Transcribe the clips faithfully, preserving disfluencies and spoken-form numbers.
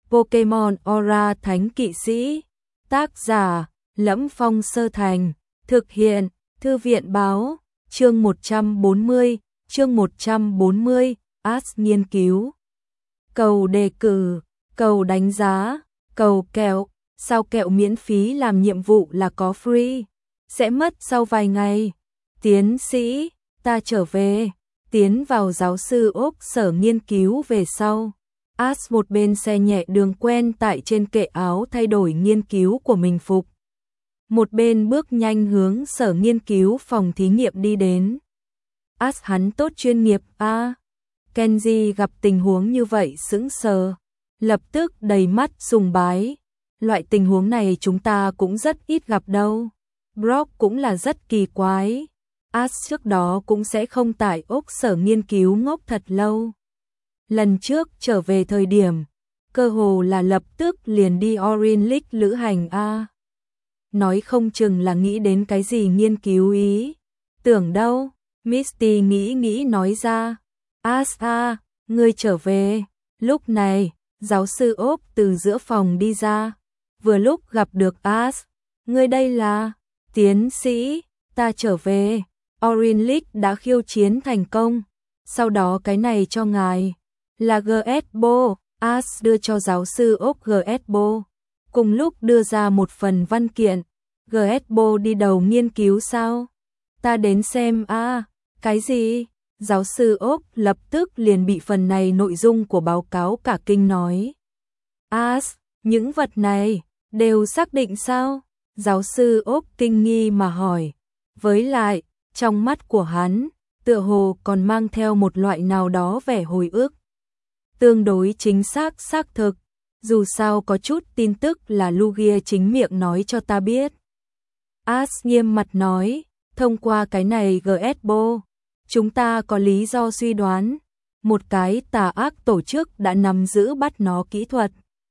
Pokemon Aura Thánh Kỵ Sĩ. Tác giả: Lẫm Phong Sơ Thành. Thực hiện: Thư viện báo. Chương một trăm bốn mươi, chương một trăm bốn mươi, Ash nghiên cứu. Cầu đề cử, cầu đánh giá, cầu kẹo, sao kẹo miễn phí làm nhiệm vụ là có free, sẽ mất sau vài ngày. Tiến sĩ, ta trở về, tiến vào giáo sư Úc sở nghiên cứu về sau. Ash một bên xe nhẹ đường quen tại trên kệ áo thay đổi nghiên cứu của mình phục. Một bên bước nhanh hướng sở nghiên cứu phòng thí nghiệm đi đến. Ash hắn tốt chuyên nghiệp a. À, Kenji gặp tình huống như vậy sững sờ, lập tức đầy mắt sùng bái. Loại tình huống này chúng ta cũng rất ít gặp đâu. Brock cũng là rất kỳ quái. Ash trước đó cũng sẽ không tại Úc sở nghiên cứu ngốc thật lâu. Lần trước trở về thời điểm, cơ hồ là lập tức liền đi Orinlic lữ hành a. À, nói không chừng là nghĩ đến cái gì nghiên cứu ý. Tưởng đâu, Misty nghĩ nghĩ nói ra. Ash a, ngươi trở về. Lúc này, giáo sư Úc từ giữa phòng đi ra. Vừa lúc gặp được Ash. Ngươi đây là? Tiến sĩ, ta trở về. Orinlic đã khiêu chiến thành công. Sau đó cái này cho ngài. Là giê ét bê. Ash đưa cho giáo sư Úc giê ét bê. Cùng lúc đưa ra một phần văn kiện. giê ét bê đi đầu nghiên cứu sao? Ta đến xem a. À, cái gì? Giáo sư Úc lập tức liền bị phần này nội dung của báo cáo cả kinh nói. Ash, những vật này đều xác định sao? Giáo sư Úc kinh nghi mà hỏi. Với lại, trong mắt của hắn, tựa hồ còn mang theo một loại nào đó vẻ hồi ức. Tương đối chính xác xác thực, dù sao có chút tin tức là Lugia chính miệng nói cho ta biết. Ash nghiêm mặt nói, thông qua cái này giê ét bê, chúng ta có lý do suy đoán, một cái tà ác tổ chức đã nắm giữ bắt nó kỹ thuật.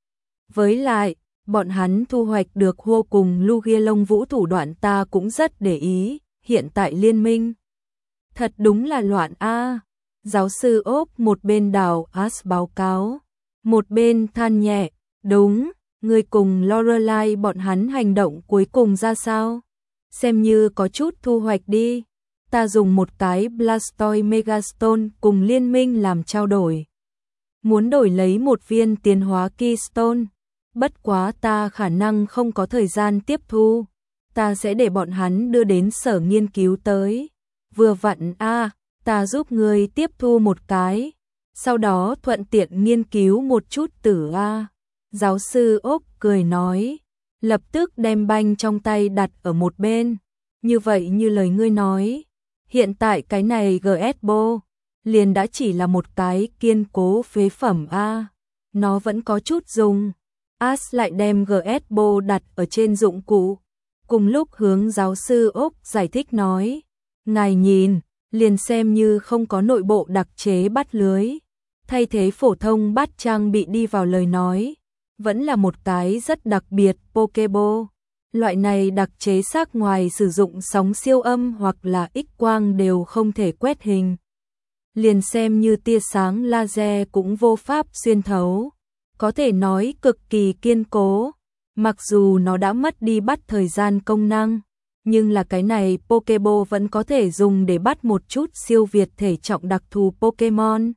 Với lại, bọn hắn thu hoạch được vô cùng Lugia lông vũ thủ đoạn ta cũng rất để ý, hiện tại liên minh. Thật đúng là loạn a. Giáo sư Úc một bên đào Ash báo cáo, một bên than nhẹ, đúng, người cùng Lorelai bọn hắn hành động cuối cùng ra sao? Xem như có chút thu hoạch đi. Ta dùng một cái Blastoise Megastone cùng liên minh làm trao đổi. Muốn đổi lấy một viên tiến hóa Keystone. Bất quá ta khả năng không có thời gian tiếp thu. Ta sẽ để bọn hắn đưa đến sở nghiên cứu tới. Vừa vặn a, à, ta giúp người tiếp thu một cái. Sau đó thuận tiện nghiên cứu một chút tử a. À. Giáo sư Úc cười nói. Lập tức đem banh trong tay đặt ở một bên. Như vậy như lời ngươi nói. Hiện tại cái này giê ét bê liền đã chỉ là một cái kiên cố phế phẩm a. À. Nó vẫn có chút dùng. Ash lại đem giê ét bê đặt ở trên dụng cụ. Cùng lúc hướng giáo sư Úc giải thích nói. Ngài nhìn, liền xem như không có nội bộ đặc chế bắt lưới. Thay thế phổ thông bắt trang bị đi vào lời nói. Vẫn là một cái rất đặc biệt Pokeball. Loại này đặc chế xác ngoài sử dụng sóng siêu âm hoặc là X-quang đều không thể quét hình. Liền xem như tia sáng laser cũng vô pháp xuyên thấu. Có thể nói cực kỳ kiên cố. Mặc dù nó đã mất đi bắt thời gian công năng, nhưng là cái này Pokeball vẫn có thể dùng để bắt một chút siêu việt thể trọng đặc thù Pokemon.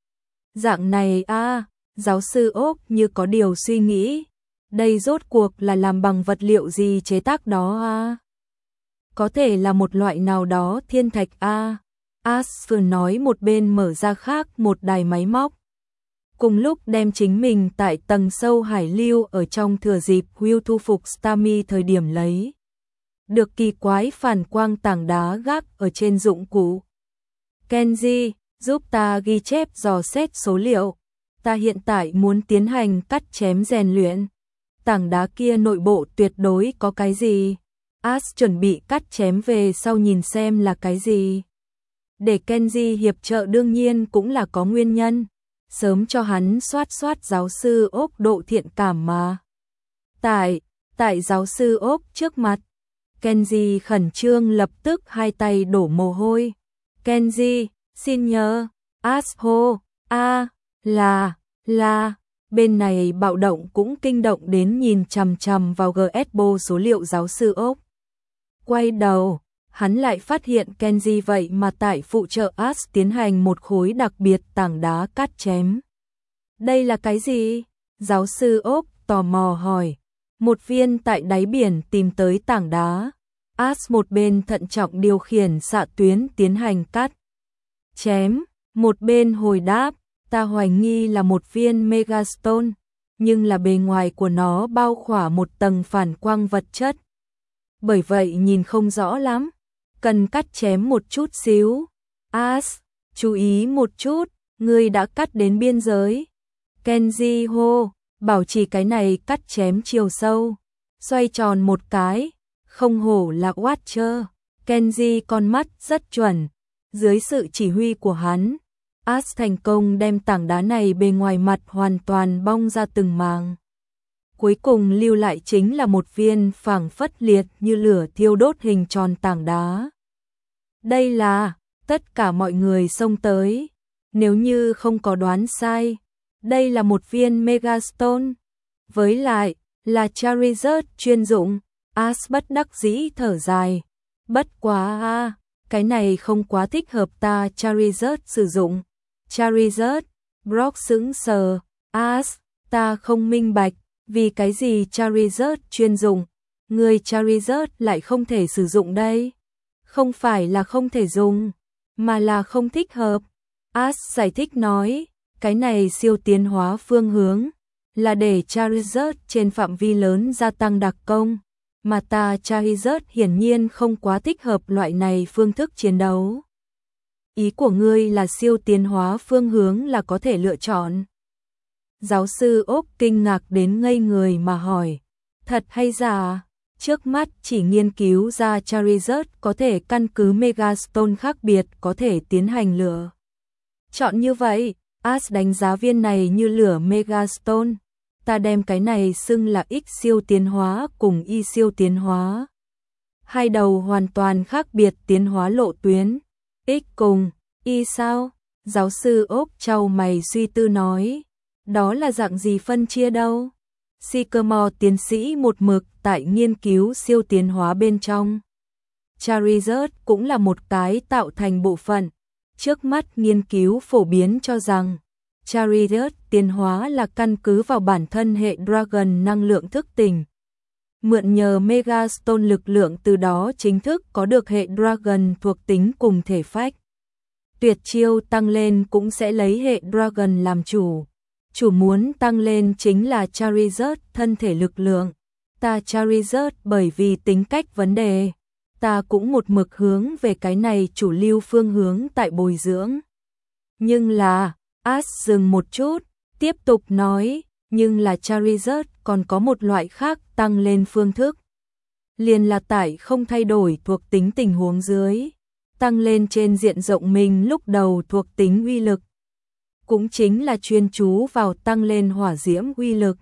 Dạng này a, à, giáo sư Úc như có điều suy nghĩ. Đây rốt cuộc là làm bằng vật liệu gì chế tác đó a? À? Có thể là một loại nào đó thiên thạch a. À? Ash vừa nói một bên mở ra khác một đài máy móc. Cùng lúc đem chính mình tại tầng sâu hải lưu ở trong thừa dịp Will thu phục Starmie thời điểm lấy. Được kỳ quái phản quang tảng đá gác ở trên dụng cụ. Kenji, giúp ta ghi chép dò xét số liệu. Ta hiện tại muốn tiến hành cắt chém rèn luyện. Tảng đá kia nội bộ tuyệt đối có cái gì? Ash chuẩn bị cắt chém về sau nhìn xem là cái gì. Để Kenji hiệp trợ đương nhiên cũng là có nguyên nhân. Sớm cho hắn soát soát giáo sư Úc độ thiện cảm mà. Tại, tại giáo sư Úc trước mặt. Kenji khẩn trương lập tức hai tay đổ mồ hôi. Kenji, xin nhờ. Ash hô, a, là, là, Bên này bạo động cũng kinh động đến nhìn chằm chằm vào giê ét bê ô số liệu giáo sư Ốc. Quay đầu, hắn lại phát hiện Kenji vậy mà tại phụ trợ Ash tiến hành một khối đặc biệt tảng đá cắt chém. Đây là cái gì? Giáo sư Ốc tò mò hỏi. Một viên tại đáy biển tìm tới tảng đá. Ash một bên thận trọng điều khiển xạ tuyến tiến hành cắt chém, một bên hồi đáp, ta hoài nghi là một viên megastone, nhưng là bề ngoài của nó bao khỏa một tầng phản quang vật chất. Bởi vậy nhìn không rõ lắm, cần cắt chém một chút xíu. Ash, chú ý một chút, ngươi đã cắt đến biên giới. Kenji hô, bảo trì cái này cắt chém chiều sâu, xoay tròn một cái, không hổ là Watcher. Kenji con mắt rất chuẩn, dưới sự chỉ huy của hắn, Ash thành công đem tảng đá này bề ngoài mặt hoàn toàn bong ra từng màng. Cuối cùng lưu lại chính là một viên phảng phất liệt như lửa thiêu đốt hình tròn tảng đá. Đây là, tất cả mọi người xông tới, nếu như không có đoán sai, đây là một viên megastone, với lại, là Charizard chuyên dụng. Ash bất đắc dĩ thở dài, bất quá a, cái này không quá thích hợp ta Charizard sử dụng. Charizard, Brock sững sờ, Ash, ta không minh bạch, vì cái gì Charizard chuyên dụng, người Charizard lại không thể sử dụng đây. Không phải là không thể dùng, mà là không thích hợp. Ash giải thích nói, cái này siêu tiến hóa phương hướng, là để Charizard trên phạm vi lớn gia tăng đặc công, mà ta Charizard hiển nhiên không quá thích hợp loại này phương thức chiến đấu. Ý của ngươi là siêu tiến hóa phương hướng là có thể lựa chọn. Giáo sư Ốc kinh ngạc đến ngây người mà hỏi, thật hay giả? Trước mắt chỉ nghiên cứu ra Charizard có thể căn cứ Megastone khác biệt có thể tiến hành lựa chọn như vậy. Ash đánh giá viên này như lửa Megastone. Ta đem cái này xưng là X siêu tiến hóa cùng Y siêu tiến hóa. Hai đầu hoàn toàn khác biệt tiến hóa lộ tuyến. X cùng Y sao? Giáo sư Ốc chau mày suy tư nói. Đó là dạng gì phân chia đâu? Sycamore tiến sĩ một mực tại nghiên cứu siêu tiến hóa bên trong. Charizard cũng là một cái tạo thành bộ phận. Trước mắt nghiên cứu phổ biến cho rằng Charizard tiến hóa là căn cứ vào bản thân hệ Dragon năng lượng thức tỉnh. Mượn nhờ Megastone lực lượng từ đó chính thức có được hệ Dragon thuộc tính cùng thể phách. Tuyệt chiêu tăng lên cũng sẽ lấy hệ Dragon làm chủ. Chủ muốn tăng lên chính là Charizard thân thể lực lượng. Ta Charizard bởi vì tính cách vấn đề, ta cũng một mực hướng về cái này chủ lưu phương hướng tại bồi dưỡng. Nhưng là, Ash dừng một chút, tiếp tục nói, nhưng là Charizard còn có một loại khác tăng lên phương thức. Liền là tại không thay đổi thuộc tính tình huống dưới, tăng lên trên diện rộng mình lúc đầu thuộc tính uy lực. Cũng chính là chuyên chú vào tăng lên hỏa diễm uy lực.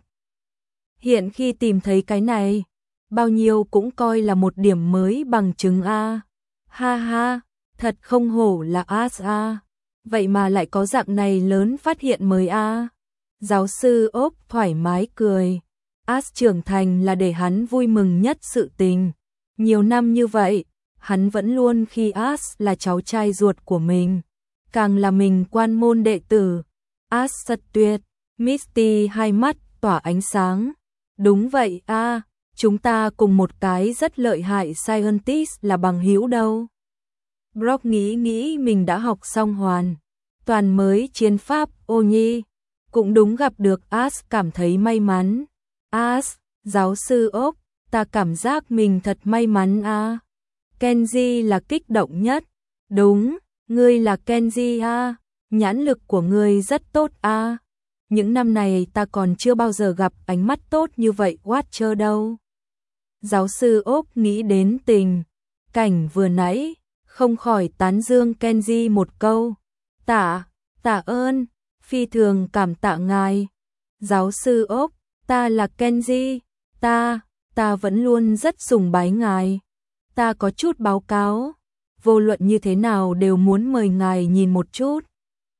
Hiện khi tìm thấy cái này, bao nhiêu cũng coi là một điểm mới bằng chứng a. Ha ha, thật không hổ là Ash a. Vậy mà lại có dạng này lớn phát hiện mới a. Giáo sư Ốc thoải mái cười. Ash trưởng thành là để hắn vui mừng nhất sự tình. Nhiều năm như vậy, hắn vẫn luôn khi Ash là cháu trai ruột của mình. Càng là mình quan môn đệ tử. Ash rất tuyệt. Misty hai mắt tỏa ánh sáng. Đúng vậy a, chúng ta cùng một cái rất lợi hại scientist là bằng hữu đâu. Brock nghĩ nghĩ mình đã học xong hoàn toàn mới chiến pháp ô nhi. Cũng đúng gặp được Ash cảm thấy may mắn. Ash, giáo sư Ốc, ta cảm giác mình thật may mắn a. Kenji là kích động nhất. Đúng, ngươi là Kenji a, nhãn lực của ngươi rất tốt a. Những năm này ta còn chưa bao giờ gặp ánh mắt tốt như vậy Watcher đâu. Giáo sư Ốc nghĩ đến tình cảnh vừa nãy, không khỏi tán dương Kenji một câu. Tạ, tạ ơn, phi thường cảm tạ ngài. Giáo sư Ốc, ta là Kenji, ta, ta vẫn luôn rất sùng bái ngài. Ta có chút báo cáo, vô luận như thế nào đều muốn mời ngài nhìn một chút.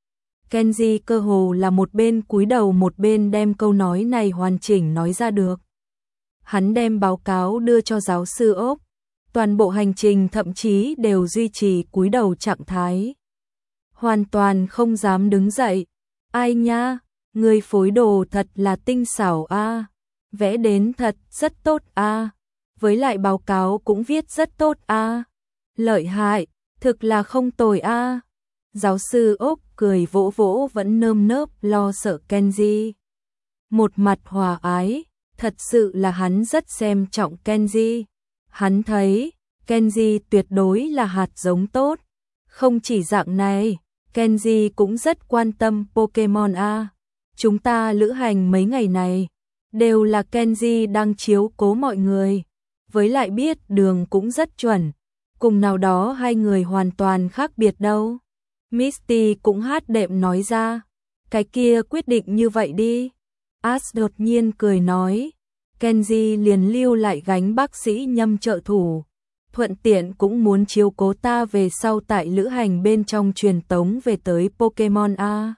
Kenji cơ hồ là một bên cúi đầu một bên đem câu nói này hoàn chỉnh nói ra được. Hắn đem báo cáo đưa cho giáo sư Ốc, toàn bộ hành trình thậm chí đều duy trì cúi đầu trạng thái. Hoàn toàn không dám đứng dậy. Ai nha, người phối đồ thật là tinh xảo a, vẽ đến thật rất tốt a, với lại báo cáo cũng viết rất tốt a, lợi hại, thực là không tồi a. Giáo sư Ốc cười vỗ vỗ vẫn nơm nớp lo sợ Kenji. Một mặt hòa ái, thật sự là hắn rất xem trọng Kenji. Hắn thấy, Kenji tuyệt đối là hạt giống tốt. Không chỉ dạng này, Kenji cũng rất quan tâm Pokemon a. Chúng ta lữ hành mấy ngày này, đều là Kenji đang chiếu cố mọi người. Với lại biết đường cũng rất chuẩn. Cùng nào đó hai người hoàn toàn khác biệt đâu. Misty cũng hát đệm nói ra. Cái kia quyết định như vậy đi. Ash đột nhiên cười nói. Kenji liền lưu lại gánh bác sĩ Nhâm trợ thủ. Thuận tiện cũng muốn chiếu cố ta về sau tại lữ hành bên trong truyền tống về tới Pokemon A.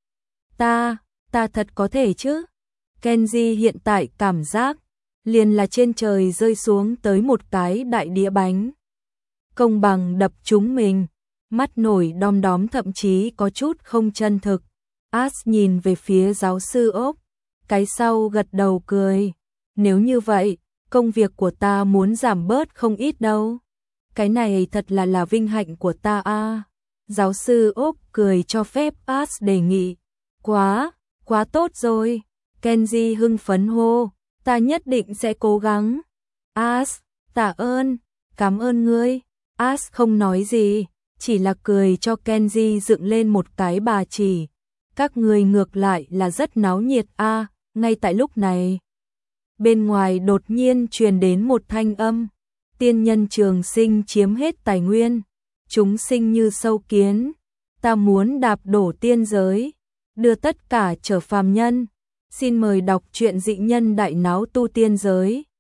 Ta, ta thật có thể chứ? Kenji hiện tại cảm giác liền là trên trời rơi xuống tới một cái đại đĩa bánh. Công bằng đập trúng mình, mắt nổi đom đóm thậm chí có chút không chân thực. Ash nhìn về phía giáo sư Ốc, cái sau gật đầu cười. Nếu như vậy, công việc của ta muốn giảm bớt không ít đâu. Cái này thật là là vinh hạnh của ta a. Giáo sư Ốc cười cho phép Ash đề nghị. Quá, quá tốt rồi. Kenji hưng phấn hô, ta nhất định sẽ cố gắng. Ash, tạ ơn, cảm ơn ngươi. Ash không nói gì, chỉ là cười cho Kenji dựng lên một cái bà chỉ. Các người ngược lại là rất náo nhiệt a. Ngay tại lúc này, bên ngoài đột nhiên truyền đến một thanh âm. Tiên nhân trường sinh chiếm hết tài nguyên, chúng sinh như sâu kiến, ta muốn đạp đổ tiên giới, đưa tất cả trở phàm nhân. Xin mời đọc truyện dị nhân đại náo tu tiên giới.